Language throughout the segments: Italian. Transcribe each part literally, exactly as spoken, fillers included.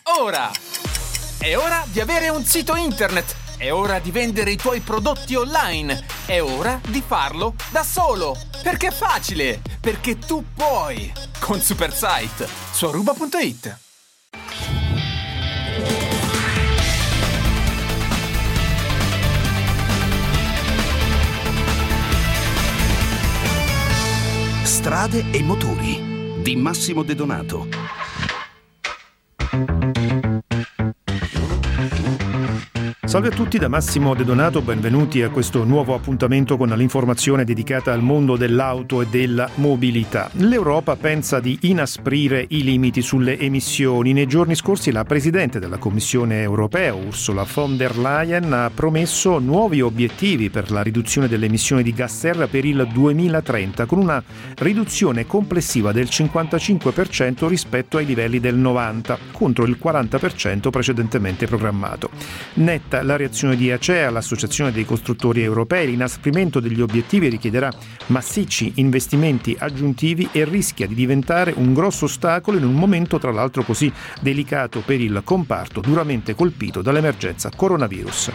ora! È ora di avere un sito internet! È ora di vendere i tuoi prodotti online! È ora di farlo da solo! Perché è facile! Perché tu puoi! Con Supersite su aruba punto it. Strade e motori di Massimo De Donato. Salve a tutti da Massimo De Donato, benvenuti a questo nuovo appuntamento con l'informazione dedicata al mondo dell'auto e della mobilità. L'Europa pensa di inasprire i limiti sulle emissioni. Nei giorni scorsi la Presidente della Commissione europea, Ursula von der Leyen, ha promesso nuovi obiettivi per la riduzione delle emissioni di gas serra per il duemilatrenta, con una riduzione complessiva del cinquantacinque per cento rispetto ai livelli del novanta, contro il quaranta per cento precedentemente programmato. Netta la reazione di ACEA, l'Associazione dei Costruttori Europei. L'inasprimento degli obiettivi richiederà massicci investimenti aggiuntivi e rischia di diventare un grosso ostacolo in un momento tra l'altro così delicato per il comparto duramente colpito dall'emergenza coronavirus.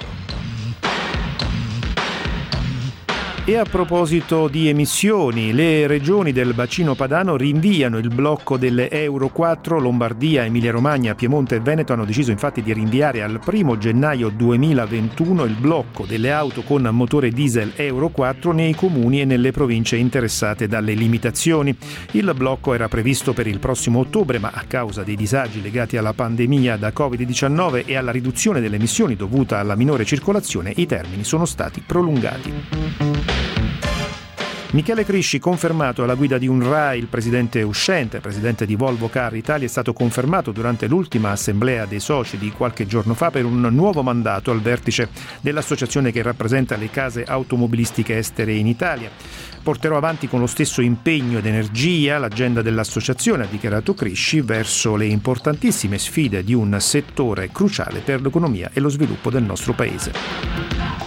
E a proposito di emissioni, le regioni del bacino padano rinviano il blocco delle Euro quattro. Lombardia, Emilia-Romagna, Piemonte e Veneto hanno deciso infatti di rinviare al primo gennaio duemilaventuno il blocco delle auto con motore diesel Euro quattro nei comuni e nelle province interessate dalle limitazioni. Il blocco era previsto per il prossimo ottobre, ma a causa dei disagi legati alla pandemia da covid diciannove e alla riduzione delle emissioni dovuta alla minore circolazione, i termini sono stati prolungati. Michele Crisci confermato alla guida di UNRAI. Il presidente uscente, presidente di Volvo Car Italia, è stato confermato durante l'ultima assemblea dei soci di qualche giorno fa per un nuovo mandato al vertice dell'associazione che rappresenta le case automobilistiche estere in Italia. Porterò avanti con lo stesso impegno ed energia l'agenda dell'associazione, ha dichiarato Crisci, verso le importantissime sfide di un settore cruciale per l'economia e lo sviluppo del nostro paese.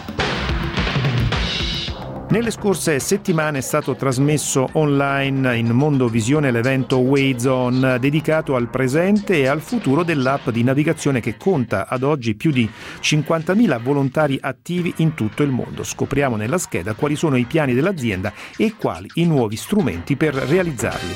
Nelle scorse settimane è stato trasmesso online in Mondovisione l'evento Waze On, dedicato al presente e al futuro dell'app di navigazione che conta ad oggi più di cinquantamila volontari attivi in tutto il mondo. Scopriamo nella scheda quali sono i piani dell'azienda e quali i nuovi strumenti per realizzarli.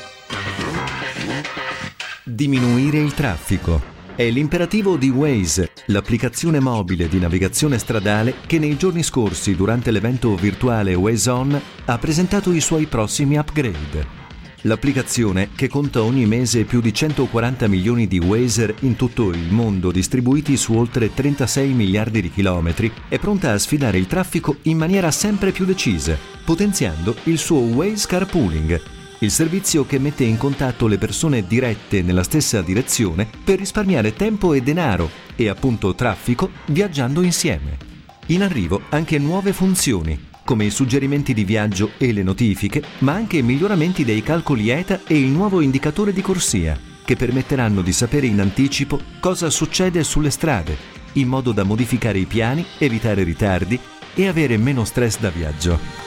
Diminuire il traffico. È l'imperativo di Waze, l'applicazione mobile di navigazione stradale che nei giorni scorsi, durante l'evento virtuale Waze On, ha presentato i suoi prossimi upgrade. L'applicazione, che conta ogni mese più di centoquaranta milioni di Wazer in tutto il mondo distribuiti su oltre trentasei miliardi di chilometri, è pronta a sfidare il traffico in maniera sempre più decisa, potenziando il suo Waze Carpooling, il servizio che mette in contatto le persone dirette nella stessa direzione per risparmiare tempo e denaro e appunto traffico viaggiando insieme. In arrivo anche nuove funzioni, come i suggerimenti di viaggio e le notifiche, ma anche miglioramenti dei calcoli E T A e il nuovo indicatore di corsia, che permetteranno di sapere in anticipo cosa succede sulle strade, in modo da modificare i piani, evitare ritardi e avere meno stress da viaggio.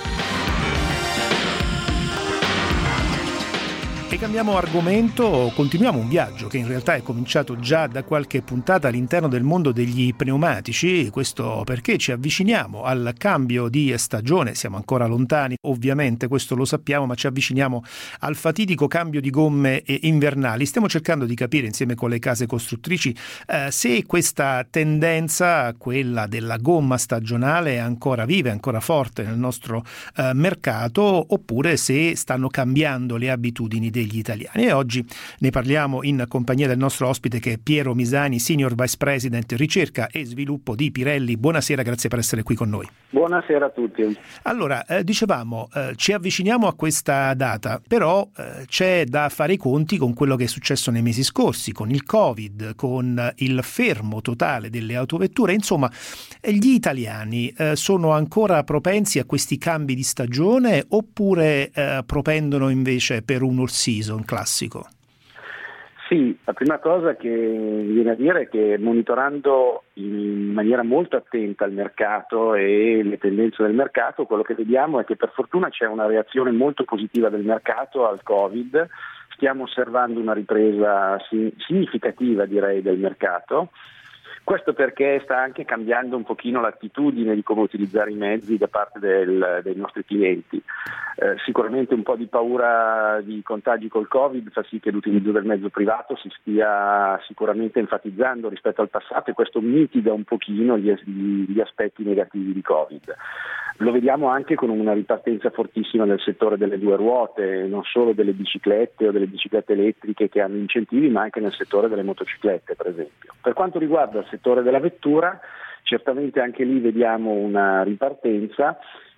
E cambiamo argomento, continuiamo un viaggio che in realtà è cominciato già da qualche puntata all'interno del mondo degli pneumatici, questo perché ci avviciniamo al cambio di stagione, siamo ancora lontani ovviamente, questo lo sappiamo, ma ci avviciniamo al fatidico cambio di gomme invernali. Stiamo cercando di capire insieme con le case costruttrici eh, se questa tendenza, quella della gomma stagionale, è ancora viva, è ancora forte nel nostro eh, mercato, oppure se stanno cambiando le abitudini dei degli italiani. E oggi ne parliamo in compagnia del nostro ospite che è Piero Misani, Senior Vice President Ricerca e Sviluppo di Pirelli. Buonasera, grazie per essere qui con noi. Buonasera a tutti. Allora, eh, dicevamo, eh, ci avviciniamo a questa data, però eh, c'è da fare i conti con quello che è successo nei mesi scorsi, con il Covid, con il fermo totale delle autovetture. Insomma, gli italiani eh, sono ancora propensi a questi cambi di stagione oppure eh, propendono invece per un all season classico? Sì, la prima cosa che viene a dire è che monitorando in maniera molto attenta il mercato e le tendenze del mercato, quello che vediamo è che per fortuna c'è una reazione molto positiva del mercato al Covid, stiamo osservando una ripresa significativa, direi, del mercato. Questo perché sta anche cambiando un pochino l'attitudine di come utilizzare i mezzi da parte del, dei nostri clienti. Eh, sicuramente un po' di paura di contagi col Covid fa sì che l'utilizzo del mezzo privato si stia sicuramente enfatizzando rispetto al passato, e questo mitiga un pochino gli, gli aspetti negativi di Covid. Lo vediamo anche con una ripartenza fortissima nel settore delle due ruote, non solo delle biciclette o delle biciclette elettriche che hanno incentivi, ma anche nel settore delle motociclette, per esempio. Per quanto riguarda il settore della vettura, certamente anche lì vediamo una ripartenza,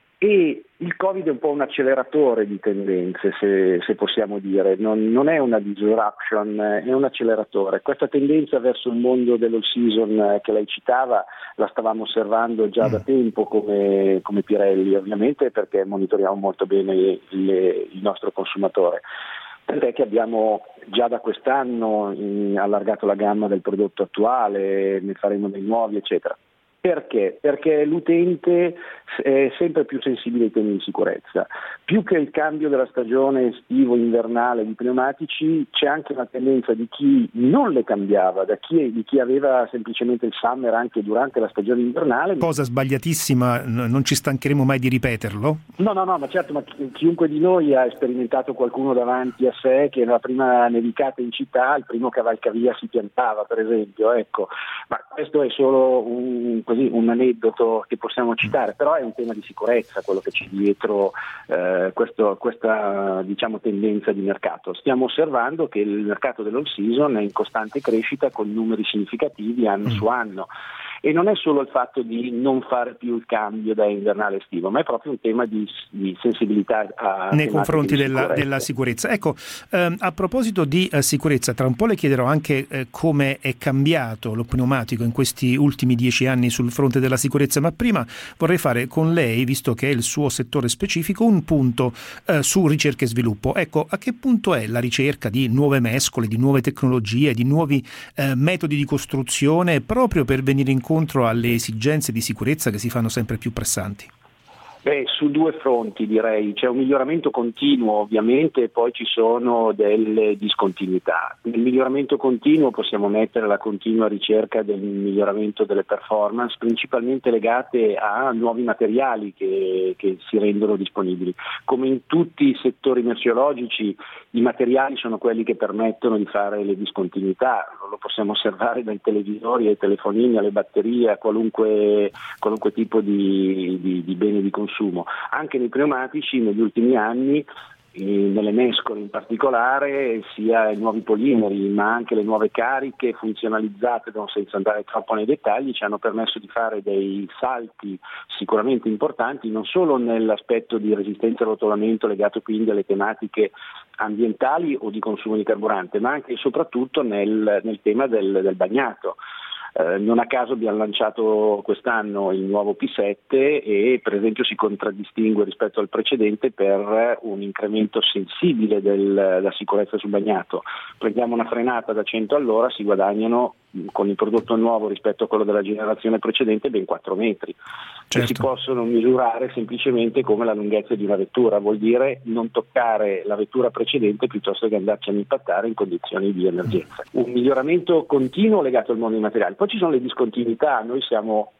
e il Covid è un po' un acceleratore di tendenze, se, se possiamo dire, non, non è una disruption, è un acceleratore. Questa tendenza verso il mondo dell'all season che lei citava la stavamo osservando già da tempo come, come Pirelli, ovviamente, perché monitoriamo molto bene le, il nostro consumatore. Tant'è che abbiamo già da quest'anno allargato la gamma del prodotto attuale, ne faremo dei nuovi, eccetera. Perché? Perché l'utente è sempre più sensibile ai temi di sicurezza. Più che il cambio della stagione estivo-invernale di pneumatici, c'è anche una tendenza di chi non le cambiava, da chi, di chi aveva semplicemente il summer anche durante la stagione invernale. Cosa sbagliatissima, non ci stancheremo mai di ripeterlo? No, no, no, ma certo, ma chiunque di noi ha sperimentato qualcuno davanti a sé che nella prima nevicata in città, il primo cavalcavia si piantava, per esempio, ecco. Ma questo è solo un così un aneddoto che possiamo citare, però è un tema di sicurezza quello che c'è dietro eh, questo, questa diciamo tendenza di mercato. Stiamo osservando che il mercato dell'all season è in costante crescita con numeri significativi anno mm. su anno. E non è solo il fatto di non fare più il cambio da invernale a estivo, ma è proprio un tema di, di sensibilità a nei confronti di della, sicurezza. della sicurezza. Ecco, ehm, a proposito di eh, sicurezza, tra un po' le chiederò anche eh, come è cambiato lo pneumatico in questi ultimi dieci anni sul fronte della sicurezza, ma prima vorrei fare con lei, visto che è il suo settore specifico, un punto eh, su ricerca e sviluppo. Ecco, a che punto è la ricerca di nuove mescole, di nuove tecnologie, di nuovi eh, metodi di costruzione, proprio per venire incontro alle esigenze di sicurezza che si fanno sempre più pressanti? Beh, su due fronti direi, c'è un miglioramento continuo ovviamente, e poi ci sono delle discontinuità. Nel miglioramento continuo possiamo mettere la continua ricerca del miglioramento delle performance, principalmente legate a nuovi materiali che, che si rendono disponibili. Come in tutti i settori merceologici, i materiali sono quelli che permettono di fare le discontinuità, lo possiamo osservare dai televisori ai telefonini, alle batterie, a qualunque, qualunque tipo di, di, di bene di consumo. Anche nei pneumatici negli ultimi anni, nelle mescole in particolare, sia i nuovi polimeri ma anche le nuove cariche funzionalizzate, senza andare troppo nei dettagli, ci hanno permesso di fare dei salti sicuramente importanti, non solo nell'aspetto di resistenza al rotolamento legato quindi alle tematiche ambientali o di consumo di carburante, ma anche e soprattutto nel, nel tema del, del bagnato. Eh, non a caso abbiamo lanciato quest'anno il nuovo P sette e per esempio si contraddistingue rispetto al precedente per un incremento sensibile della sicurezza sul bagnato. Prendiamo una frenata da cento all'ora, si guadagnano con il prodotto nuovo rispetto a quello della generazione precedente ben quattro metri, certo. Che si possono misurare semplicemente come la lunghezza di una vettura, vuol dire non toccare la vettura precedente piuttosto che andarci a impattare in condizioni di emergenza. Un miglioramento continuo legato al mondo dei materiali. Poi ci sono le discontinuità, noi siamo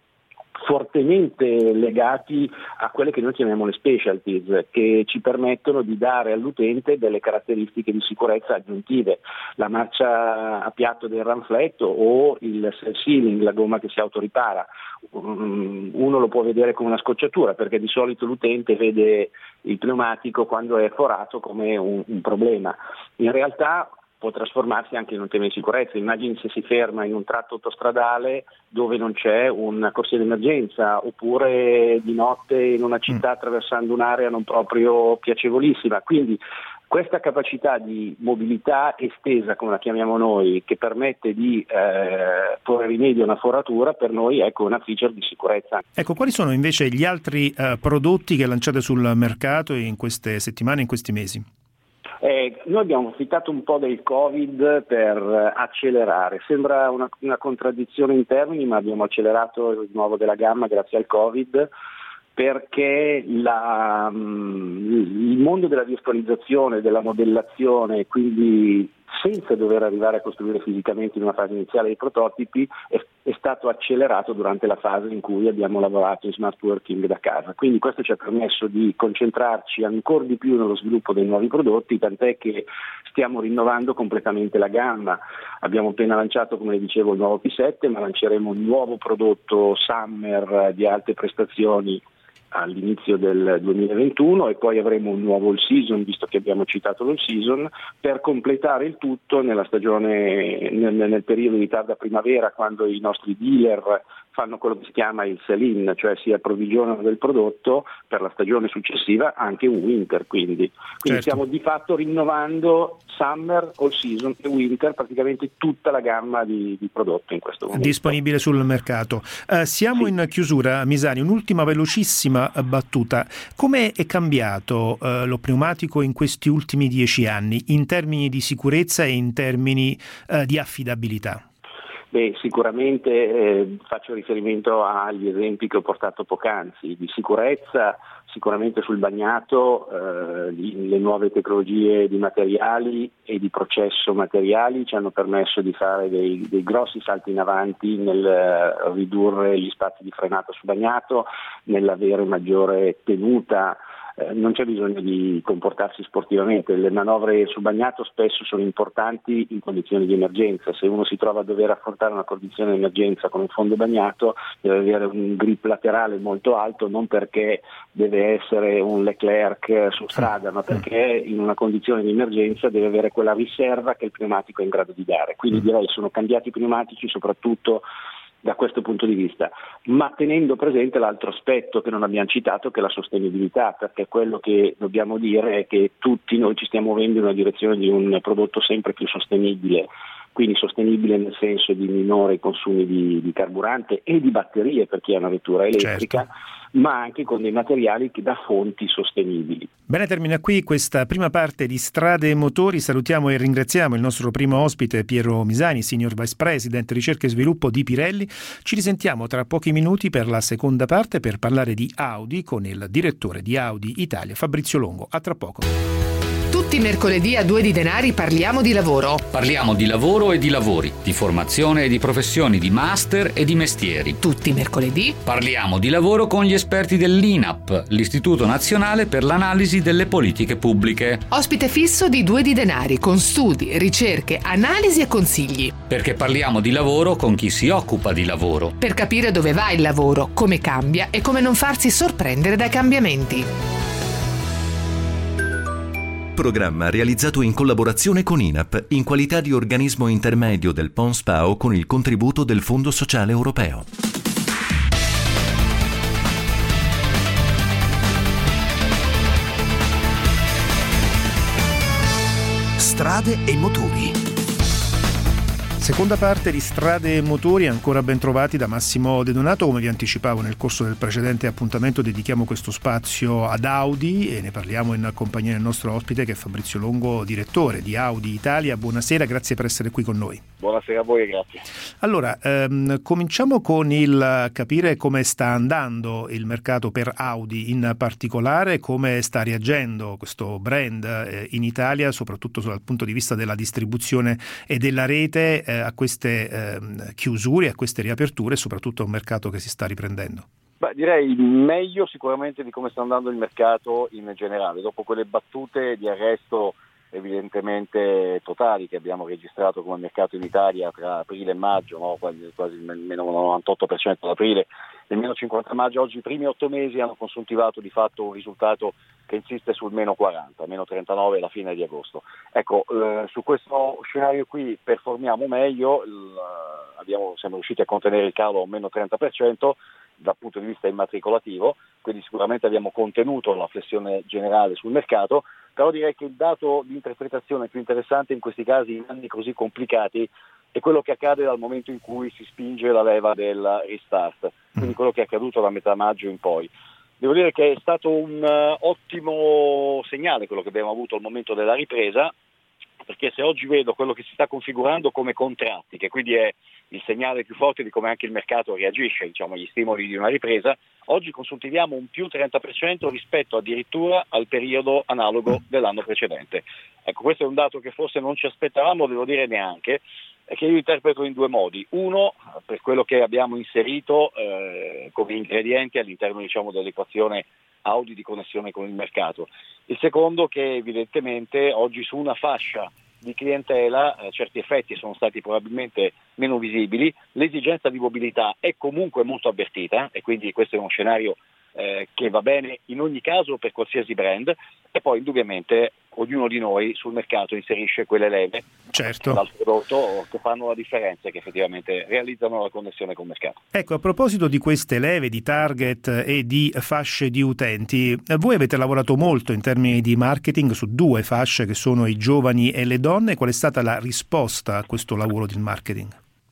fortemente legati a quelle che noi chiamiamo le specialties, che ci permettono di dare all'utente delle caratteristiche di sicurezza aggiuntive. La marcia a piatto del ranfletto o il self-sealing, la gomma che si autoripara. Uno lo può vedere come una scocciatura, perché di solito l'utente vede il pneumatico quando è forato come un, un problema. In realtà può trasformarsi anche in un tema di sicurezza. Immagini se si ferma in un tratto autostradale dove non c'è una corsia d'emergenza, oppure di notte in una città attraversando un'area non proprio piacevolissima. Quindi questa capacità di mobilità estesa, come la chiamiamo noi, che permette di eh, porre rimedio a una foratura, per noi è ecco, una feature di sicurezza. Ecco, quali sono invece gli altri eh, prodotti che lanciate sul mercato in queste settimane, in questi mesi? Eh, noi abbiamo approfittato un po' del Covid per accelerare, sembra una, una contraddizione in termini, ma abbiamo accelerato il nuovo della gamma grazie al Covid, perché la, il mondo della virtualizzazione, della modellazione, quindi senza dover arrivare a costruire fisicamente in una fase iniziale dei prototipi, è, è stato accelerato durante la fase in cui abbiamo lavorato in smart working da casa. Quindi questo ci ha permesso di concentrarci ancora di più nello sviluppo dei nuovi prodotti, tant'è che stiamo rinnovando completamente la gamma. Abbiamo appena lanciato, come dicevo, il nuovo P sette, ma lanceremo un nuovo prodotto Summer di alte prestazioni all'inizio del duemilaventuno e poi avremo un nuovo all season, visto che abbiamo citato l'all season, per completare il tutto nella stagione, nel, nel periodo di tarda primavera, quando i nostri dealer fanno quello che si chiama il sell-in, cioè si approvvigionano del prodotto per la stagione successiva, anche un winter, quindi, quindi certo. Stiamo di fatto rinnovando summer, all season e winter, praticamente tutta la gamma di, di prodotto in questo momento. Disponibile sul mercato. Uh, siamo sì. in chiusura, Misani, un'ultima velocissima battuta. Come è cambiato uh, lo pneumatico in questi ultimi dieci anni, in termini di sicurezza e in termini uh, di affidabilità? Beh, sicuramente eh, faccio riferimento agli esempi che ho portato poc'anzi. Di sicurezza, sicuramente sul bagnato, eh, le nuove tecnologie di materiali e di processo materiali ci hanno permesso di fare dei, dei grossi salti in avanti nel eh, ridurre gli spazi di frenata sul bagnato, nell'avere maggiore tenuta. Eh, non c'è bisogno di comportarsi sportivamente, le manovre sul bagnato spesso sono importanti in condizioni di emergenza. Se uno si trova a dover affrontare una condizione di emergenza con un fondo bagnato, deve avere un grip laterale molto alto, non perché deve essere un Leclerc su strada, ma perché in una condizione di emergenza deve avere quella riserva che il pneumatico è in grado di dare. Quindi direi sono cambiati i pneumatici soprattutto da questo punto di vista, ma tenendo presente l'altro aspetto che non abbiamo citato, che è la sostenibilità, perché quello che dobbiamo dire è che tutti noi ci stiamo muovendo in una direzione di un prodotto sempre più sostenibile, quindi sostenibile nel senso di minori consumi di, di carburante e di batterie per chi ha una vettura elettrica, certo. ma anche con dei materiali che da fonti sostenibili. Bene, termina qui questa prima parte di Strade e Motori. Salutiamo e ringraziamo il nostro primo ospite Piero Misani, Senior Vice President Ricerca e Sviluppo di Pirelli. Ci risentiamo tra pochi minuti per la seconda parte per parlare di Audi con il direttore di Audi Italia Fabrizio Longo. A tra poco. Tutti i mercoledì a Due di Denari parliamo di lavoro. Parliamo di lavoro e di lavori, di formazione e di professioni, di master e di mestieri. Tutti i mercoledì parliamo di lavoro con gli esperti dell'I N A P, l'Istituto Nazionale per l'Analisi delle Politiche Pubbliche. Ospite fisso di Due di Denari con studi, ricerche, analisi e consigli. Perché parliamo di lavoro con chi si occupa di lavoro. Per capire dove va il lavoro, come cambia e come non farsi sorprendere dai cambiamenti. Programma realizzato in collaborazione con I N A P in qualità di organismo intermedio del P O N S P A O con il contributo del Fondo Sociale Europeo. Strade e motori. Seconda parte di Strade e Motori, ancora ben trovati da Massimo De Donato. Come vi anticipavo nel corso del precedente appuntamento, dedichiamo questo spazio ad Audi e ne parliamo in compagnia del nostro ospite che è Fabrizio Longo, direttore di Audi Italia. Buonasera, grazie per essere qui con noi. Buonasera a voi e grazie. Allora, ehm, cominciamo con il capire come sta andando il mercato per Audi, in particolare come sta reagendo questo brand eh, in Italia, soprattutto dal punto di vista della distribuzione e della rete, eh, a queste eh, chiusure, a queste riaperture, e soprattutto a un mercato che si sta riprendendo. Beh, direi meglio sicuramente di come sta andando il mercato in generale, dopo quelle battute di arresto evidentemente totali che abbiamo registrato come mercato in Italia tra aprile e maggio, no? quasi, quasi il meno novantotto per cento ad aprile e il meno cinquanta maggio. Oggi i primi otto mesi hanno consuntivato di fatto un risultato che insiste sul meno quaranta, meno trentanove alla fine di agosto. Ecco, eh, su questo scenario qui performiamo meglio, il, abbiamo, siamo riusciti a contenere il calo a un meno trenta per cento dal punto di vista immatricolativo, quindi sicuramente abbiamo contenuto la flessione generale sul mercato, però direi che il dato di interpretazione più interessante in questi casi, in anni così complicati, è quello che accade dal momento in cui si spinge la leva del restart, quindi quello che è accaduto da metà maggio in poi. Devo dire che è stato un uh, ottimo segnale quello che abbiamo avuto al momento della ripresa, perché se oggi vedo quello che si sta configurando come contratti, che quindi è il segnale più forte di come anche il mercato reagisce, diciamo, agli stimoli di una ripresa, oggi consultiviamo un più trenta per cento rispetto addirittura al periodo analogo dell'anno precedente. Ecco, questo è un dato che forse non ci aspettavamo, devo dire neanche, e che io interpreto in due modi. Uno, per quello che abbiamo inserito eh, come ingredienti all'interno, diciamo, dell'equazione Audi di connessione con il mercato. Il secondo, che evidentemente oggi su una fascia di clientela eh, certi effetti sono stati probabilmente meno visibili, l'esigenza di mobilità è comunque molto avvertita e quindi questo è uno scenario eh, che va bene in ogni caso per qualsiasi brand, e poi indubbiamente ognuno di noi sul mercato inserisce quelle leve certo. dal prodotto che fanno la differenza e che effettivamente realizzano la connessione col mercato. Ecco, a proposito di queste leve, di target e di fasce di utenti, voi avete lavorato molto in termini di marketing su due fasce che sono i giovani e le donne. Qual è stata la risposta a questo lavoro di marketing?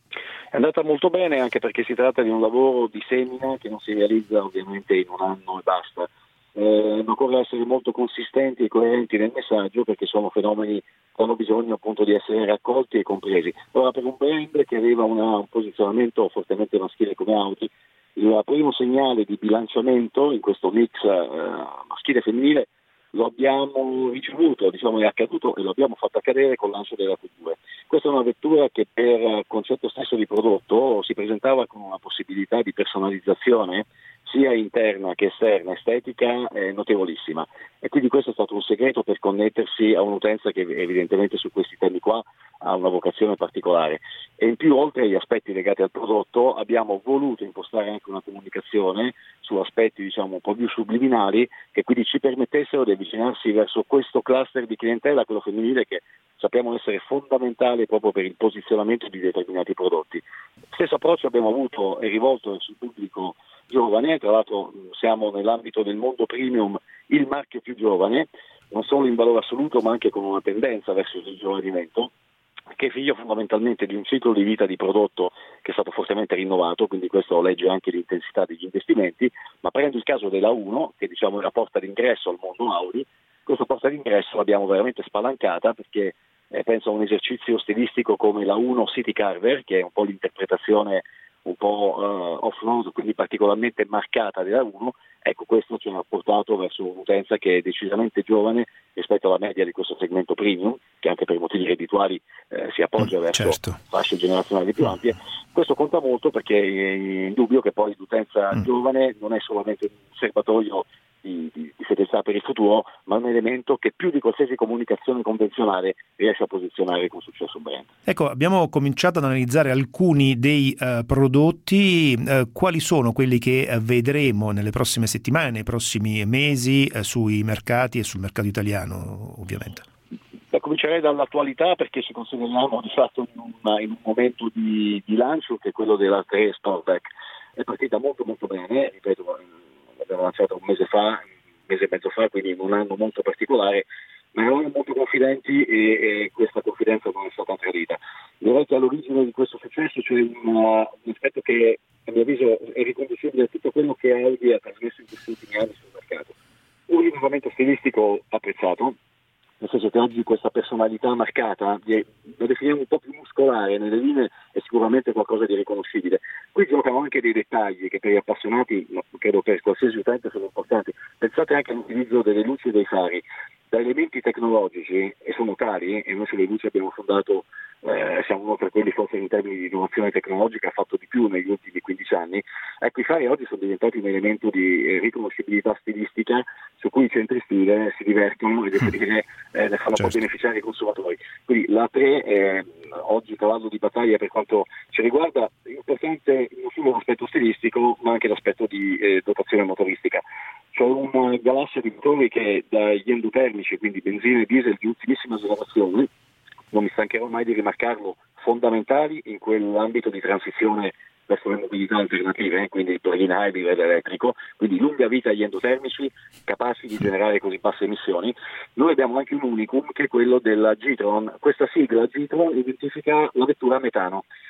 È andata molto bene, anche perché si tratta di un lavoro di semina che non si realizza ovviamente in un anno e basta. Eh, ma occorre essere molto consistenti e coerenti nel messaggio, perché sono fenomeni che hanno bisogno appunto di essere raccolti e compresi. Ora, per un brand che aveva una, un posizionamento fortemente maschile come Audi, il primo segnale di bilanciamento in questo mix eh, maschile e femminile lo abbiamo ricevuto, diciamo è accaduto e lo abbiamo fatto accadere con il lancio della Q due. Questa è una vettura che per concetto stesso di prodotto si presentava con una possibilità di personalizzazione sia interna che esterna, estetica, eh, notevolissima, e quindi questo è stato un segreto per connettersi a un'utenza che evidentemente su questi temi qua ha una vocazione particolare. E in più, oltre agli aspetti legati al prodotto, abbiamo voluto impostare anche una comunicazione su aspetti, diciamo, un po' più subliminali, che quindi ci permettessero di avvicinarsi verso questo cluster di clientela, quello femminile, che sappiamo essere fondamentale proprio per il posizionamento di determinati prodotti. Stesso approccio abbiamo avuto e rivolto sul pubblico giovane. Tra l'altro siamo nell'ambito del mondo premium il marchio più giovane, non solo in valore assoluto ma anche con una tendenza verso il giovanimento, che è figlio fondamentalmente di un ciclo di vita di prodotto che è stato fortemente rinnovato, quindi questo legge anche l'intensità degli investimenti. Ma prendo il caso della uno, che diciamo è la porta d'ingresso al mondo Audi. Questa porta d'ingresso l'abbiamo veramente spalancata, perché eh, penso a un esercizio stilistico come la uno City Carver, che è un po' l'interpretazione un po' uh, off-road, quindi particolarmente marcata della uno. Ecco, questo ci ha portato verso un'utenza che è decisamente giovane rispetto alla media di questo segmento premium, che anche per motivi reddituali eh, si appoggia mm, verso certo. fasce generazionali più ampie. Questo conta molto, perché è indubbio che poi l'utenza mm. giovane non è solamente un serbatoio di, di, di fedeltà per il futuro, ma un elemento che più di qualsiasi comunicazione convenzionale riesce a posizionare con successo un brand. Ecco, abbiamo cominciato ad analizzare alcuni dei uh, prodotti. Uh, quali sono quelli che uh, vedremo nelle prossime settimane, nei prossimi mesi uh, sui mercati e sul mercato italiano, ovviamente? Beh, comincerei dall'attualità, perché ci consideriamo di fatto in un, in un momento di, di lancio, che è quello della tre Sportback. È partita molto molto bene, ripeto, l'abbiamo lanciata un mese fa, un mese e mezzo fa, quindi in un anno molto particolare, ma eravamo molto confidenti e, e questa confidenza non è stata tradita. Direi che all'origine di questo successo c'è un, un aspetto che a mio avviso è riconducibile a tutto quello che Audi ha trasmesso in questi ultimi anni sul mercato. Un rinnovamento stilistico apprezzato, nel senso che oggi questa personalità marcata, lo definiamo un po' più muscolare nelle linee, è sicuramente qualcosa di riconoscibile. Qui giocano anche dei dettagli che per gli appassionati, ma credo per qualsiasi utente, sono importanti. Pensate anche all'utilizzo delle luci e dei fari, da elementi tecnologici, e sono tali, e noi sulle luci abbiamo fondato, eh, siamo uno tra quelli forse in termini di innovazione tecnologica ha fatto di più negli ultimi quindici anni. Ecco, i fari oggi sono diventati un elemento di eh, riconoscibilità stilistica su cui i centri stile si divertono e devo dire eh, ne fanno certo. poi beneficiare i consumatori. Quindi la tre è oggi cavallo di battaglia per quanto ci riguarda. È importante non solo l'aspetto stilistico ma anche l'aspetto di eh, dotazione motoristica. C'è una galassia di motori che dagli endotermici, quindi benzina e diesel di ultimissima generazione, non mi stancherò mai di rimarcarlo, fondamentali in quell'ambito di transizione verso le mobilità alternative, eh, quindi il plug-in hybrid ed elettrico, quindi lunga vita agli endotermici, capaci di generare così basse emissioni. Noi abbiamo anche un unicum che è quello della G-Tron. Questa sigla G-Tron identifica la vettura a metano.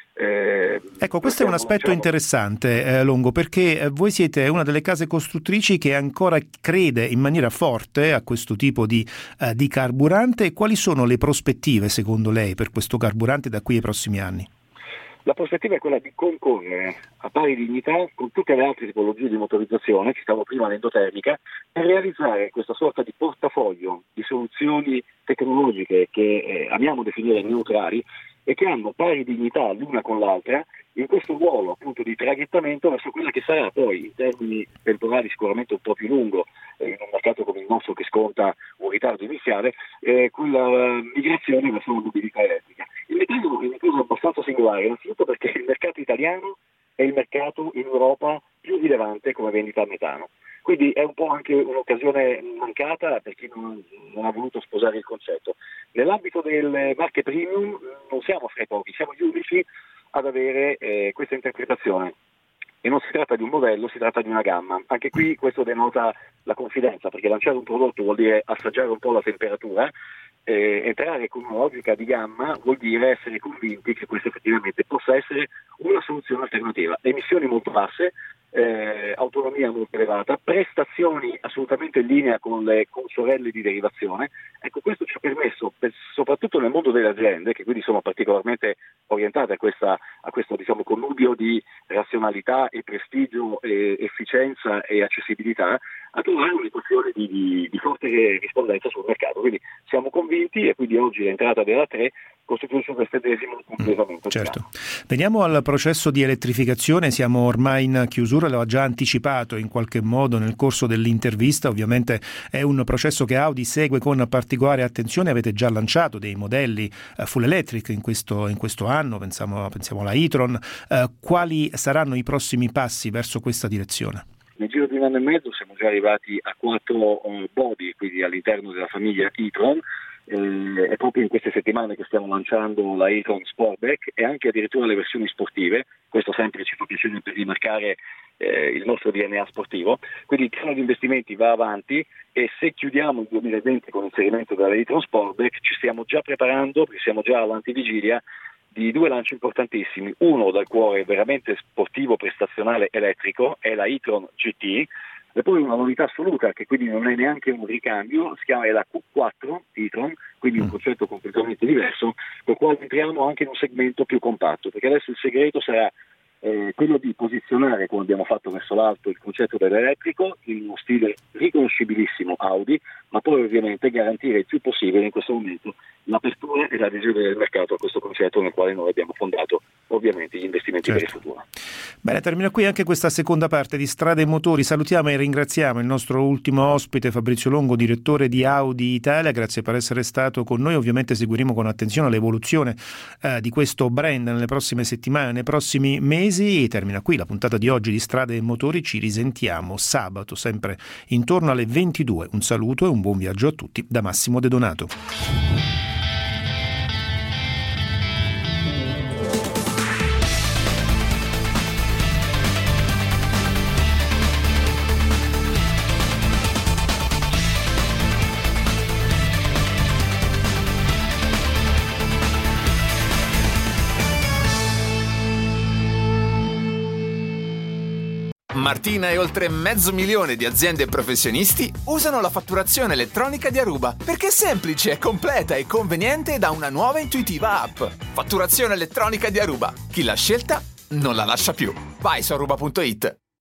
Eh, ecco, questo è un aspetto diciamo... interessante, eh, Longo, perché voi siete una delle case costruttrici che ancora crede in maniera forte a questo tipo di, eh, di carburante. Quali sono le prospettive, secondo lei, per questo carburante da qui ai prossimi anni? La prospettiva è quella di concorrere a pari dignità con tutte le altre tipologie di motorizzazione, citavo prima l'endotermica, per realizzare questa sorta di portafoglio di soluzioni tecnologiche che eh, amiamo definire neutrali e che hanno pari dignità l'una con l'altra in questo ruolo appunto di traghettamento verso quella che sarà poi in termini temporali sicuramente un po' più lungo eh, in un mercato come il nostro che sconta un ritardo iniziale, eh, quella uh, migrazione verso la mobilità elettrica. Il meccanismo è una cosa abbastanza singolare, innanzitutto perché il mercato italiano è il mercato in Europa più rilevante come vendita a metano. Quindi è un po' anche un'occasione mancata per chi non, non ha voluto sposare il concetto. Nell'ambito delle marche premium non siamo fra i pochi, siamo gli unici ad avere eh, questa interpretazione. E non si tratta di un modello, si tratta di una gamma. Anche qui questo denota la confidenza, perché lanciare un prodotto vuol dire assaggiare un po' la temperatura. Eh, entrare con una logica di gamma vuol dire essere convinti che questo effettivamente possa essere una soluzione alternativa. Emissioni molto basse, eh, autonomia molto elevata, prestazioni assolutamente in linea con le consorelle di derivazione. Ecco, questo ci ha permesso, per, soprattutto nel mondo delle aziende, che quindi sono particolarmente orientate a, questa, a questo diciamo, connubio di razionalità e prestigio, e efficienza e accessibilità, a trovare un'equazione di, di, di forte rispondenza sul mercato. Quindi siamo convinti e quindi oggi l'entrata della tre costituisce un ventesimo completamente. Certo. Veniamo al processo di elettrificazione, siamo ormai in chiusura, lo ha già anticipato in qualche modo nel corso dell'intervista, ovviamente è un processo che Audi segue con particolare attenzione, avete già lanciato dei modelli full electric in questo, in questo anno, pensiamo, pensiamo alla e-tron, eh, quali saranno i prossimi passi verso questa direzione? Nel giro di un anno e mezzo siamo già arrivati a quattro uh, body, quindi all'interno della famiglia e-tron. Eh, è proprio in queste settimane che stiamo lanciando la e-tron Sportback e anche addirittura le versioni sportive. Questo sempre ci fa piacere per rimarcare eh, il nostro D N A sportivo. Quindi il piano di investimenti va avanti e se chiudiamo il duemilaventi con l'inserimento della e-tron Sportback ci stiamo già preparando, perché siamo già all'antivigilia, di due lanci importantissimi. Uno dal cuore veramente sportivo, prestazionale, elettrico, è la e-tron G T, e poi una novità assoluta che quindi non è neanche un ricambio, si chiama la Q quattro e-tron, quindi un concetto completamente diverso, con il quale entriamo anche in un segmento più compatto, perché adesso il segreto sarà eh, quello di posizionare, come abbiamo fatto verso l'alto, il concetto dell'elettrico in uno stile riconoscibilissimo Audi, ma poi ovviamente garantire il più possibile in questo momento l'apertura e l'adesione del mercato a questo concetto nel quale noi abbiamo fondato ovviamente gli investimenti certo. per il futuro. Bene, termina qui anche questa seconda parte di Strade e Motori. Salutiamo e ringraziamo il nostro ultimo ospite Fabrizio Longo, direttore di Audi Italia, grazie per essere stato con noi. Ovviamente seguiremo con attenzione l'evoluzione eh, di questo brand nelle prossime settimane, nei prossimi mesi. Termina qui la puntata di oggi di Strade e Motori, ci risentiamo sabato sempre intorno alle ventidue. Un saluto e un buon viaggio a tutti da Massimo De Donato. Martina e oltre mezzo milione di aziende e professionisti usano la fatturazione elettronica di Aruba perché è semplice, completa e conveniente da una nuova e intuitiva app. Fatturazione elettronica di Aruba. Chi l'ha scelta non la lascia più. Vai su aruba punto it.